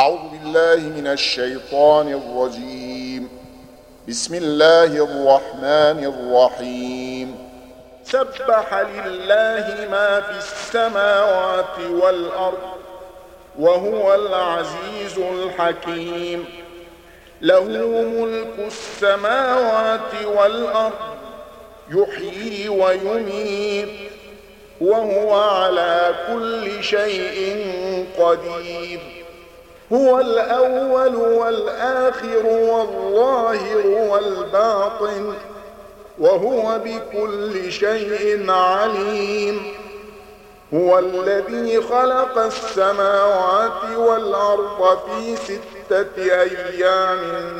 أعوذ بالله من الشيطان الرجيم. بسم الله الرحمن الرحيم. سبح لله ما في السماوات والأرض وهو العزيز الحكيم. له ملك السماوات والأرض يحيي ويميت وهو على كل شيء قدير. هو الأول والآخر والظاهر والباطن وهو بكل شيء عليم. هو الذي خلق السماوات والأرض في 6 أيام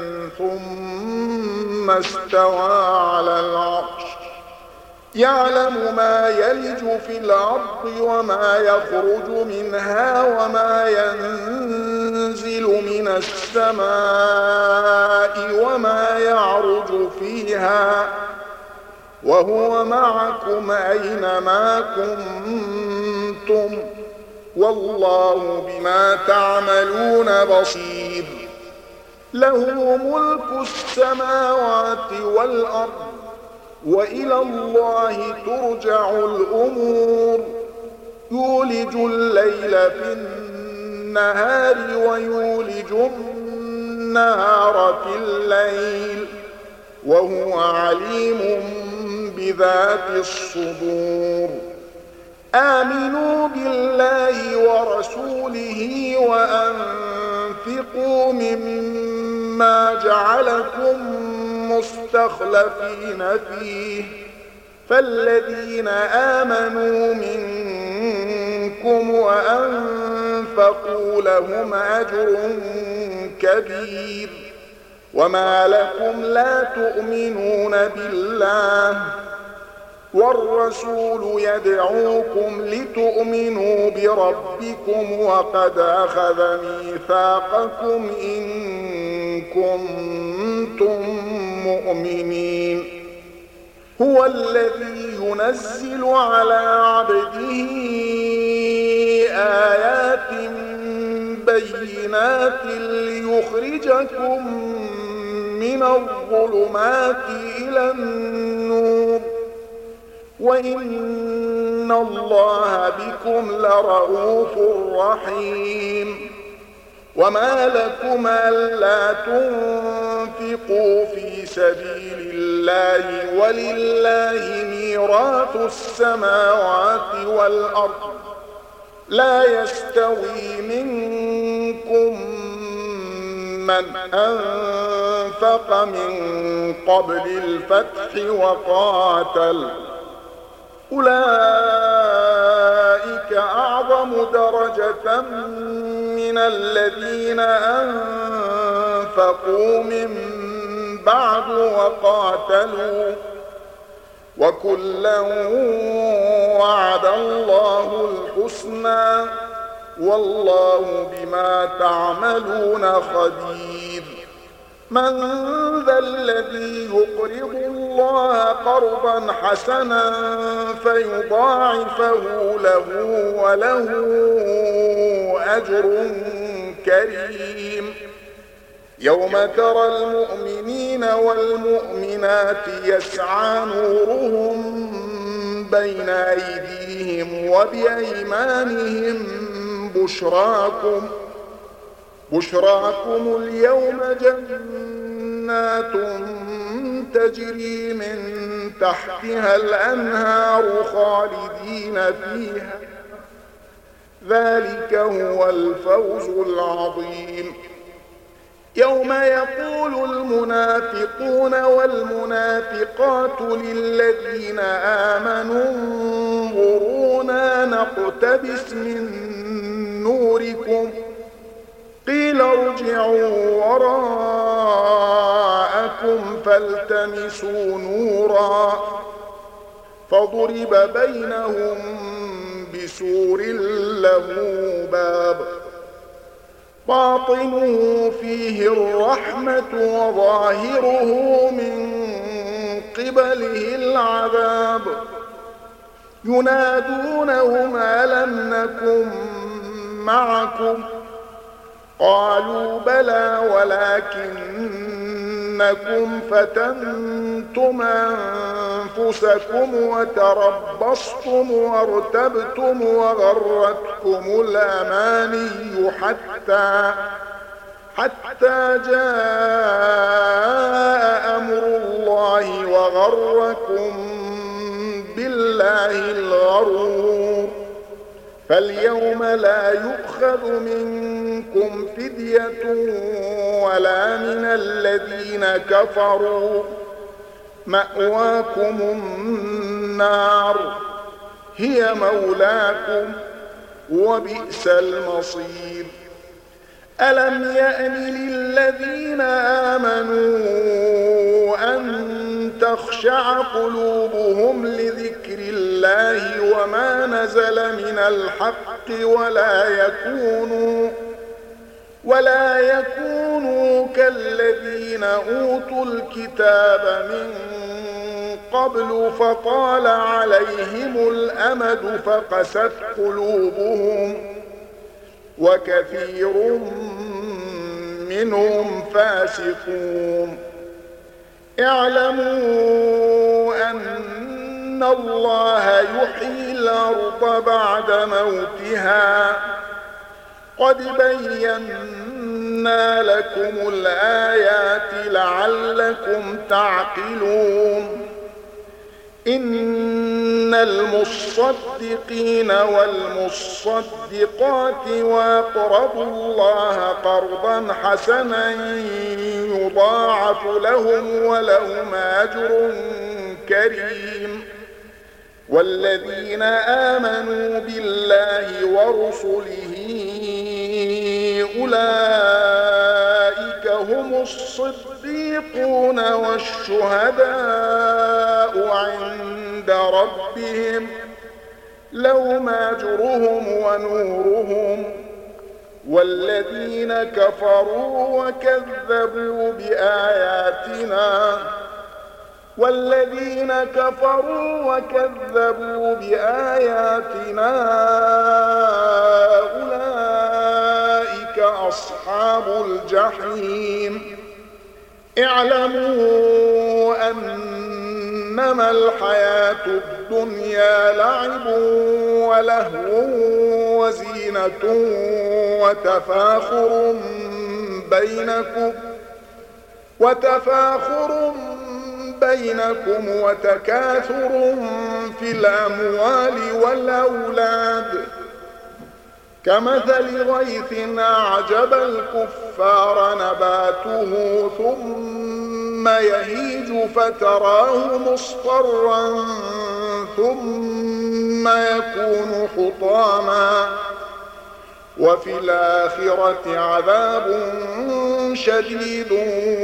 ثم استوى على العرش يعلم ما يلج في الأرض وما يخرج منها وما ينزل من السماء وما يعرج فيها وهو معكم أينما كنتم والله بما تعملون بصير. له ملك السماوات والأرض وإلى الله ترجع الأمور. يولج الليل في النهار ويولج النهار في الليل وهو عليم بذات الصدور. آمنوا بالله ورسوله وأنفقوا مما جعلكم مستخلفين فيه فالذين آمنوا منكم وأنفقوا لهم أجر كبير. وما لكم لا تؤمنون بالله والرسول يدعوكم لتؤمنوا بربكم وقد أخذ ميثاقكم إن كنتم مؤمنين. هو الذي ينزل على عبده آيات بينات ليخرجكم من الظلمات إلى النور وإن الله بكم لرءوف رحيم. وما لكم ألا تنفقوا في سبيل الله ولله ميراث السماوات والأرض لا يستوي منكم من أنفق من قبل الفتح وقاتل أولئك أعظم درجة من الذين أنفقوا من بعد وقاتلوا وكلا وعد الله الحسنى والله بما تعملون خبير. من ذا الذي يقرض الله قرضا حسنا فيضاعفه له وله أجر كريم. يوم ترى المؤمنين والمؤمنات يسعى نورهم بين أيديهم وبأيمانهم بشراكم اليوم جنات تجري من تحتها الأنهار خالدين فيها ذلك هو الفوز العظيم. يوم يقول المنافقون والمنافقات للذين آمنوا انظرونا نقتبس من نوركم قيل ارجعوا وراءكم فالتمسوا نورا فضرب بينهم بسور له باب باطنه فيه الرحمة وظاهره من قبله العذاب ينادونهم ألم نكن معكم قالوا بلى ولكنكم فتنتم أنفسكم وتربصتم وارتبتم وغرتكم الأماني حتى جاء أمر الله وغركم بالله الغرور. فاليوم لا يؤخذ منكم فدية ولا من الذين كفروا، مأواكم النار هي مولاكم وبئس المصير. ألم يأن للذين آمنوا أن تخشع قلوبهم لذكر الله وما نزل من الحق ولا يكونوا كالذين أوتوا الكتاب من قبل فطال عليهم الأمد فقست قلوبهم وكثير منهم فاسقون. اعلموا أن الله يحيي الأرض بعد موتها قد بينا لكم الآيات لعلكم تعقلون. إن المصدقين والمصدقات وأقرضوا الله قرضا حسنا يضاعف لهم ولهم أجر كريم. والذين آمنوا بالله ورسله أولئك هم الصديقون والشهداء عند ربهم لهم أجرهم ونورهم. والذين كفروا وكذبوا بآياتنا أولئك أصحاب الجحيم. اعلموا أنما الحياة الدنيا لعب ولهو وزينة وتفاخر بينكم وتكاثر في الأموال والأولاد كمثل غيث أعجب الكفار نباته ثم يهيج فتراه مصفرا ثم يكون حطاما وفي الآخرة عذاب شديد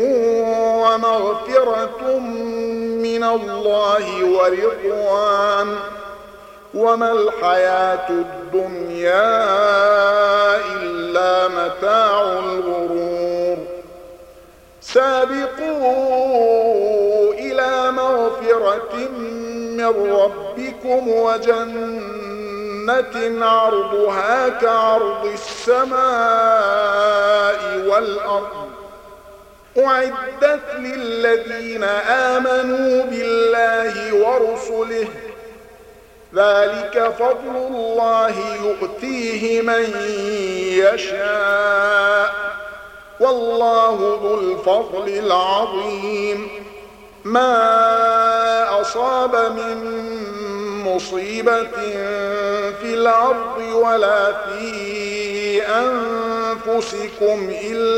ومغفرة من الله ورضوان وما الحياة الدنيا إلا متاع الغرور. سابقوا إلى مغفرة من ربكم وجنة عرضها كعرض السماء والأرض أعدت للذين آمنوا بالله ورسله ذلك فضل الله يؤتيه من يشاء والله ذو الفضل العظيم. ما أصاب من مصيبة في الأرض ولا في أنفسكم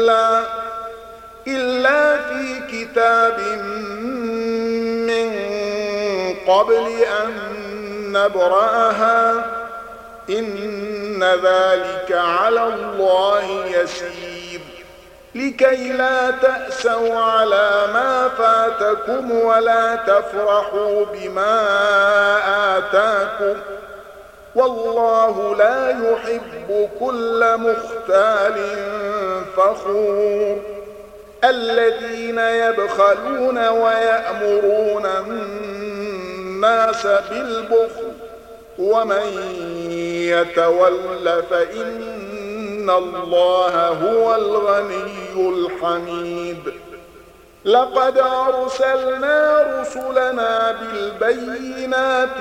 إلا في كتاب من قبل أن نبرأها إن ذلك على الله يسير. لكي لا تأسوا على ما فاتكم ولا تفرحوا بما آتاكم والله لا يحب كل مختال فخور. الذين يبخلون ويأمرون الناس بالبخل ومن يتول فإن إن الله هو الغني الحميد. لقد أرسلنا رسلنا بالبينات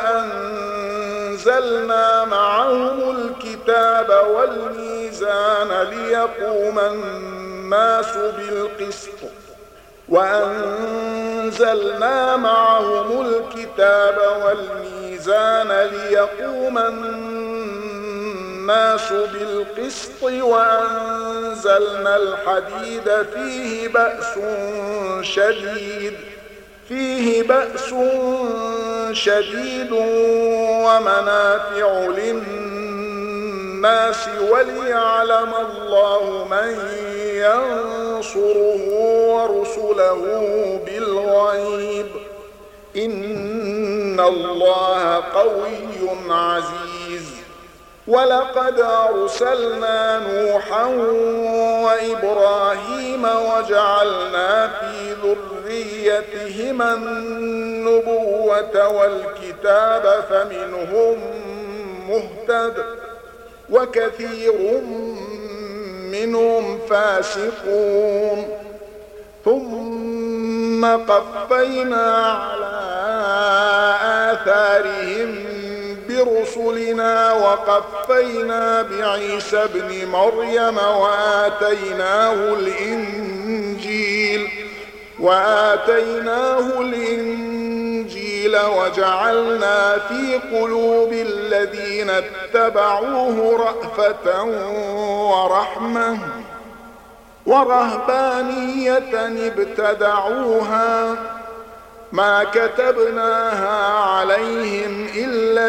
وأنزلنا معهم الكتاب والميزان ليقوم الناس بالقسط وأنزلنا الحديد فيه بأس شديد ومنافع للناس وليعلم الله من ينصره ورسله بالغيب إن الله قوي عزيز. ولقد أرسلنا نوحا وإبراهيم وجعلنا في ذريتهما النبوة والكتاب فمنهم مهتد وكثير منهم فاسقون. ثم قفينا على آثارهم برسلنا وقفينا بعيسى ابن مريم وآتيناه الإنجيل وجعلنا في قلوب الذين اتبعوه رأفة ورحمة ورهبانية ابتدعوها ما كتبناها عليهم إلا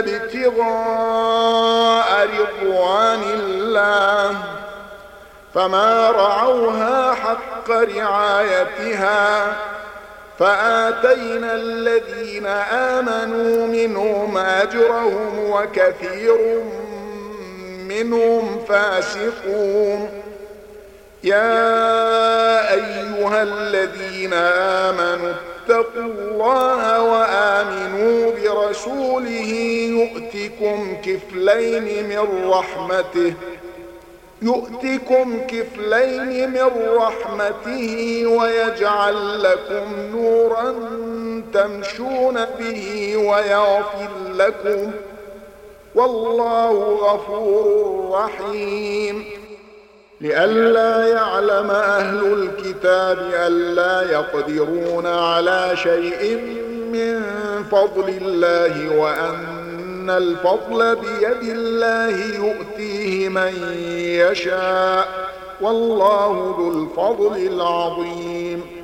ابتغاء رضوان الله فما رعوها حق رعايتها فآتينا الذين آمنوا منهم أجرهم وكثير منهم فاسقون. يا أيها الذين آمنوا اتقوا الله وآمنوا برسوله يؤتكم كفلين من رحمته ويجعل لكم نورا تمشون به ويغفر لكم والله غفور رحيم. لئلا يعلم أهل الكتاب ألا يقدرون على شيء من فضل الله وأن الفضل بيد الله يؤتيه من يشاء والله ذو الفضل العظيم.